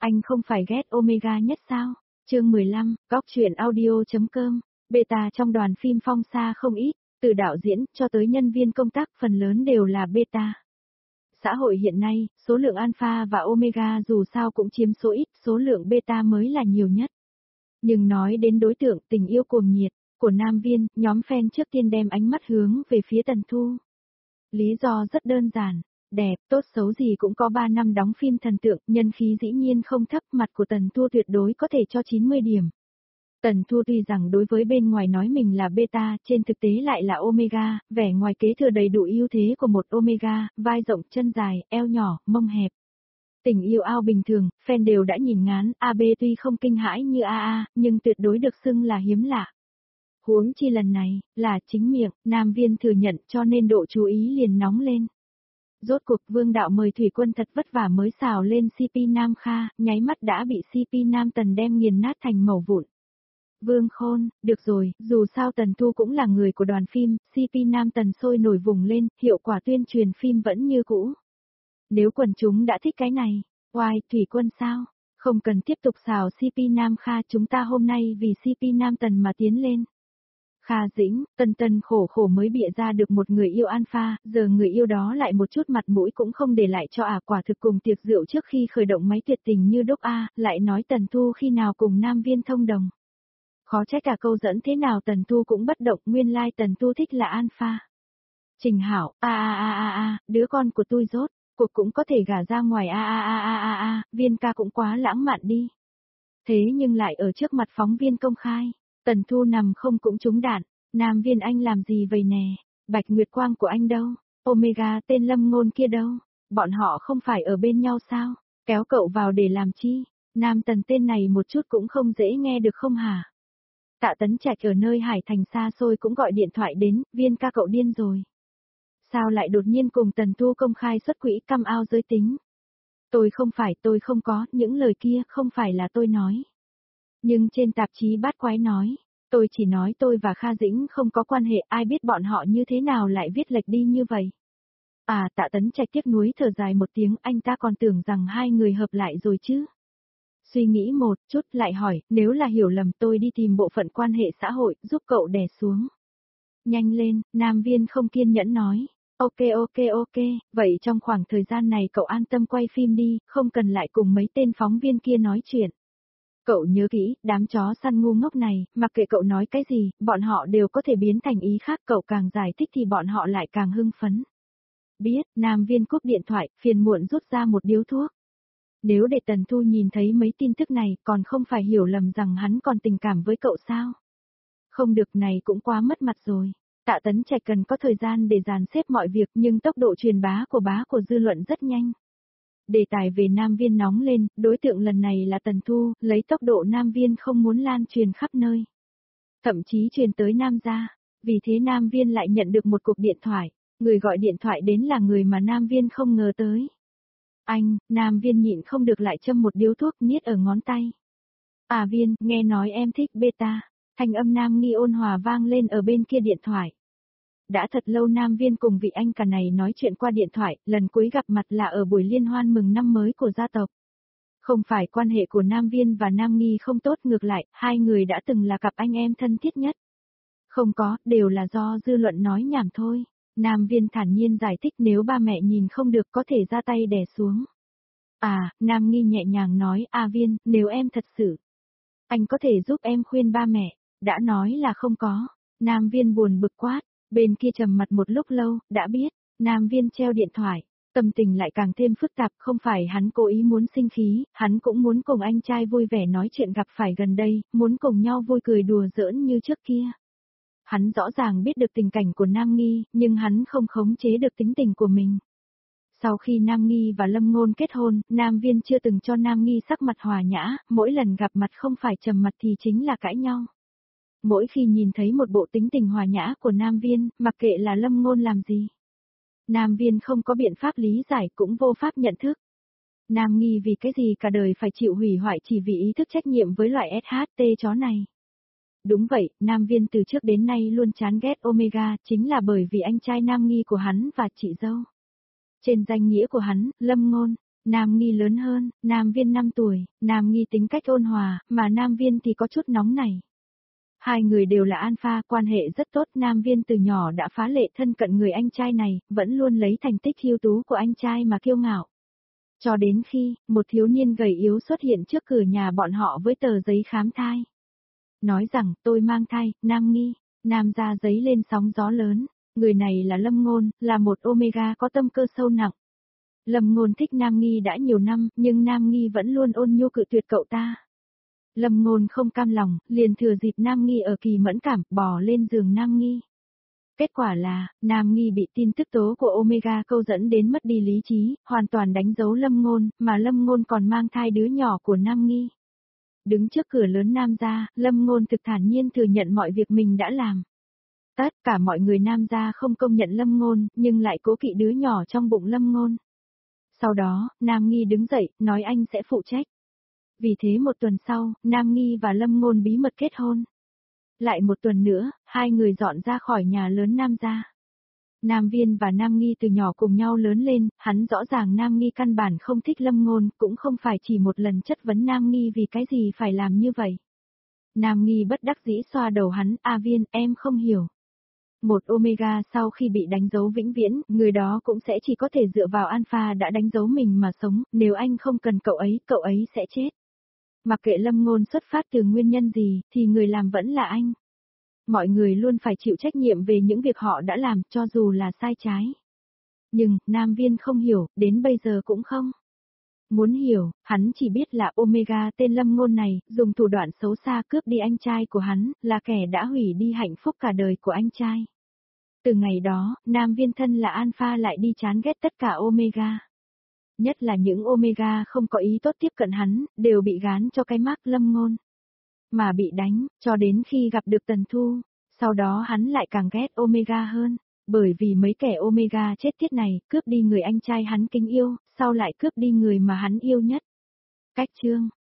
Anh không phải ghét Omega nhất sao? Chương 15, góc truyện audio.com. Beta trong đoàn phim phong sa không ít, từ đạo diễn cho tới nhân viên công tác phần lớn đều là beta. Xã hội hiện nay, số lượng alpha và omega dù sao cũng chiếm số ít, số lượng beta mới là nhiều nhất. Nhưng nói đến đối tượng tình yêu cuồng nhiệt của Nam Viên, nhóm fan trước tiên đem ánh mắt hướng về phía Tần Thu. Lý do rất đơn giản, đẹp, tốt xấu gì cũng có 3 năm đóng phim thần tượng, nhân khí dĩ nhiên không thấp, mặt của Tần Thu tuyệt đối có thể cho 90 điểm. Tần Thu tuy rằng đối với bên ngoài nói mình là beta, trên thực tế lại là omega, vẻ ngoài kế thừa đầy đủ ưu thế của một omega, vai rộng, chân dài, eo nhỏ, mông hẹp. Tình yêu ao bình thường, fan đều đã nhìn ngán, AB tuy không kinh hãi như AA, nhưng tuyệt đối được xưng là hiếm lạ. Huống chi lần này, là chính miệng, Nam Viên thừa nhận cho nên độ chú ý liền nóng lên. Rốt cuộc Vương Đạo mời Thủy Quân thật vất vả mới xào lên CP Nam Kha, nháy mắt đã bị CP Nam Tần đem nghiền nát thành mẩu vụn. Vương Khôn, được rồi, dù sao Tần Thu cũng là người của đoàn phim, CP Nam Tần sôi nổi vùng lên, hiệu quả tuyên truyền phim vẫn như cũ. Nếu quần chúng đã thích cái này, oai, Thủy Quân sao? Không cần tiếp tục xào CP Nam Kha, chúng ta hôm nay vì CP Nam Tần mà tiến lên. Kha Dĩnh, Tần khổ khổ mới bịa ra được một người yêu alpha, giờ người yêu đó lại một chút mặt mũi cũng không để lại cho quả thực cùng tiệc rượu trước khi khởi động máy tuyệt tình như đốc A, lại nói Tần Thu khi nào cùng Nam Viên thông đồng. Khó trách cả câu dẫn thế nào Tần Thu cũng bất động, nguyên lai Tần Thu thích là alpha. Trình Hảo, đứa con của tôi rốt, cuộc cũng có thể gả ra ngoài Viên ca cũng quá lãng mạn đi. Thế nhưng lại ở trước mặt phóng viên công khai. Tần Thu nằm không cũng trúng đạn, Nam Viên anh làm gì vậy nè, Bạch Nguyệt Quang của anh đâu, Omega tên Lâm Ngôn kia đâu, bọn họ không phải ở bên nhau sao, kéo cậu vào để làm chi, Nam Tần tên này một chút cũng không dễ nghe được không hả? Tạ Tấn Trạch ở nơi Hải Thành xa xôi cũng gọi điện thoại đến, Viên ca cậu điên rồi. Sao lại đột nhiên cùng Tần Thu công khai xuất quỹ căm ao giới tính? Tôi không có, những lời kia không phải là tôi nói. Nhưng trên tạp chí Bát Quái nói, tôi chỉ nói tôi và Kha Dĩnh không có quan hệ, ai biết bọn họ như thế nào lại viết lệch đi như vậy. Tạ Tấn Trạch tiếc nuối thở dài một tiếng, anh ta còn tưởng rằng hai người hợp lại rồi chứ. Suy nghĩ một chút lại hỏi, nếu là hiểu lầm tôi đi tìm bộ phận quan hệ xã hội, giúp cậu đè xuống. Nhanh lên, Nam Viên không kiên nhẫn nói. Ok, vậy trong khoảng thời gian này cậu an tâm quay phim đi, không cần lại cùng mấy tên phóng viên kia nói chuyện. Cậu nhớ kỹ, đám chó săn ngu ngốc này, mặc kệ cậu nói cái gì, bọn họ đều có thể biến thành ý khác, cậu càng giải thích thì bọn họ lại càng hưng phấn. Biết, Nam Viên cúp điện thoại, phiền muộn rút ra một điếu thuốc. Nếu để Tần Thu nhìn thấy mấy tin tức này, còn không phải hiểu lầm rằng hắn còn tình cảm với cậu sao? Không được, này cũng quá mất mặt rồi. Tạ Tấn Trạch cần có thời gian để dàn xếp mọi việc, nhưng tốc độ truyền bá của dư luận rất nhanh. Đề tài về Nam Viên nóng lên, đối tượng lần này là Tần Thu, lấy tốc độ Nam Viên không muốn lan truyền khắp nơi. Thậm chí truyền tới Nam gia, vì thế Nam Viên lại nhận được một cuộc điện thoại, người gọi điện thoại đến là người mà Nam Viên không ngờ tới. Anh, Nam Viên nhịn không được lại châm một điếu thuốc niết ở ngón tay. Viên, nghe nói em thích beta, thanh âm Nam Nghi ôn hòa vang lên ở bên kia điện thoại. Đã thật lâu Nam Viên cùng vị anh cả này nói chuyện qua điện thoại, lần cuối gặp mặt là ở buổi liên hoan mừng năm mới của gia tộc. Không phải quan hệ của Nam Viên và Nam Nghi không tốt, ngược lại, hai người đã từng là cặp anh em thân thiết nhất. Không có, đều là do dư luận nói nhảm thôi. Nam Viên thản nhiên giải thích, nếu ba mẹ nhìn không được có thể ra tay đè xuống. Nam Nghi nhẹ nhàng nói, Viên, nếu em thật sự, anh có thể giúp em khuyên ba mẹ, đã nói là không có. Nam Viên buồn bực quát. Bên kia trầm mặt một lúc lâu, đã biết, Nam Viên treo điện thoại, tâm tình lại càng thêm phức tạp, không phải hắn cố ý muốn sinh khí, hắn cũng muốn cùng anh trai vui vẻ nói chuyện gặp phải gần đây, muốn cùng nhau vui cười đùa giỡn như trước kia. Hắn rõ ràng biết được tình cảnh của Nam Nghi, nhưng hắn không khống chế được tính tình của mình. Sau khi Nam Nghi và Lâm Ngôn kết hôn, Nam Viên chưa từng cho Nam Nghi sắc mặt hòa nhã, mỗi lần gặp mặt không phải trầm mặt thì chính là cãi nhau. Mỗi khi nhìn thấy một bộ tính tình hòa nhã của Nam Viên, mặc kệ là Lâm Ngôn làm gì, Nam Viên không có biện pháp lý giải cũng vô pháp nhận thức. Nam Nghi vì cái gì cả đời phải chịu hủy hoại chỉ vì ý thức trách nhiệm với loại SHT chó này. Đúng vậy, Nam Viên từ trước đến nay luôn chán ghét Omega, chính là bởi vì anh trai Nam Nghi của hắn và chị dâu. Trên danh nghĩa của hắn, Lâm Ngôn, Nam Nghi lớn hơn, Nam Viên 5 tuổi, Nam Nghi tính cách ôn hòa, mà Nam Viên thì có chút nóng nảy. Hai người đều là alpha, quan hệ rất tốt, Nam Viên từ nhỏ đã phá lệ thân cận người anh trai này, vẫn luôn lấy thành tích ưu tú của anh trai mà kiêu ngạo. Cho đến khi, một thiếu niên gầy yếu xuất hiện trước cửa nhà bọn họ với tờ giấy khám thai. Nói rằng, tôi mang thai, Nam Nghi, Nam ra giấy lên sóng gió lớn. Người này là Lâm Ngôn, là một Omega có tâm cơ sâu nặng. Lâm Ngôn thích Nam Nghi đã nhiều năm, nhưng Nam Nghi vẫn luôn ôn nhu cự tuyệt cậu ta. Lâm Ngôn không cam lòng, liền thừa dịp Nam Nghi ở kỳ mẫn cảm, bò lên giường Nam Nghi. Kết quả là, Nam Nghi bị tin tức tố của Omega câu dẫn đến mất đi lý trí, hoàn toàn đánh dấu Lâm Ngôn, mà Lâm Ngôn còn mang thai đứa nhỏ của Nam Nghi. Đứng trước cửa lớn Nam gia, Lâm Ngôn thực thản nhiên thừa nhận mọi việc mình đã làm. Tất cả mọi người Nam gia không công nhận Lâm Ngôn, nhưng lại cố kỵ đứa nhỏ trong bụng Lâm Ngôn. Sau đó, Nam Nghi đứng dậy, nói anh sẽ phụ trách. Vì thế một tuần sau, Nam Nghi và Lâm Ngôn bí mật kết hôn. Lại một tuần nữa, hai người dọn ra khỏi nhà lớn Nam gia. Nam Viên và Nam Nghi từ nhỏ cùng nhau lớn lên, hắn rõ ràng Nam Nghi căn bản không thích Lâm Ngôn, cũng không phải chỉ một lần chất vấn Nam Nghi vì cái gì phải làm như vậy. Nam Nghi bất đắc dĩ xoa đầu hắn, A Viên, em không hiểu. Một Omega sau khi bị đánh dấu vĩnh viễn, người đó cũng sẽ chỉ có thể dựa vào Alpha đã đánh dấu mình mà sống, nếu anh không cần cậu ấy sẽ chết. Mặc kệ Lâm Ngôn xuất phát từ nguyên nhân gì, thì người làm vẫn là anh. Mọi người luôn phải chịu trách nhiệm về những việc họ đã làm, cho dù là sai trái. Nhưng, Nam Viên không hiểu, đến bây giờ cũng không. Muốn hiểu, hắn chỉ biết là Omega tên Lâm Ngôn này, dùng thủ đoạn xấu xa cướp đi anh trai của hắn, là kẻ đã hủy đi hạnh phúc cả đời của anh trai. Từ ngày đó, Nam Viên thân là Alpha lại đi chán ghét tất cả Omega. Nhất là những Omega không có ý tốt tiếp cận hắn, đều bị gán cho cái mác Lâm Ngôn. Mà bị đánh, cho đến khi gặp được Tần Thu, sau đó hắn lại càng ghét Omega hơn, bởi vì mấy kẻ Omega chết tiết này, cướp đi người anh trai hắn kính yêu, sau lại cướp đi người mà hắn yêu nhất. Cách chương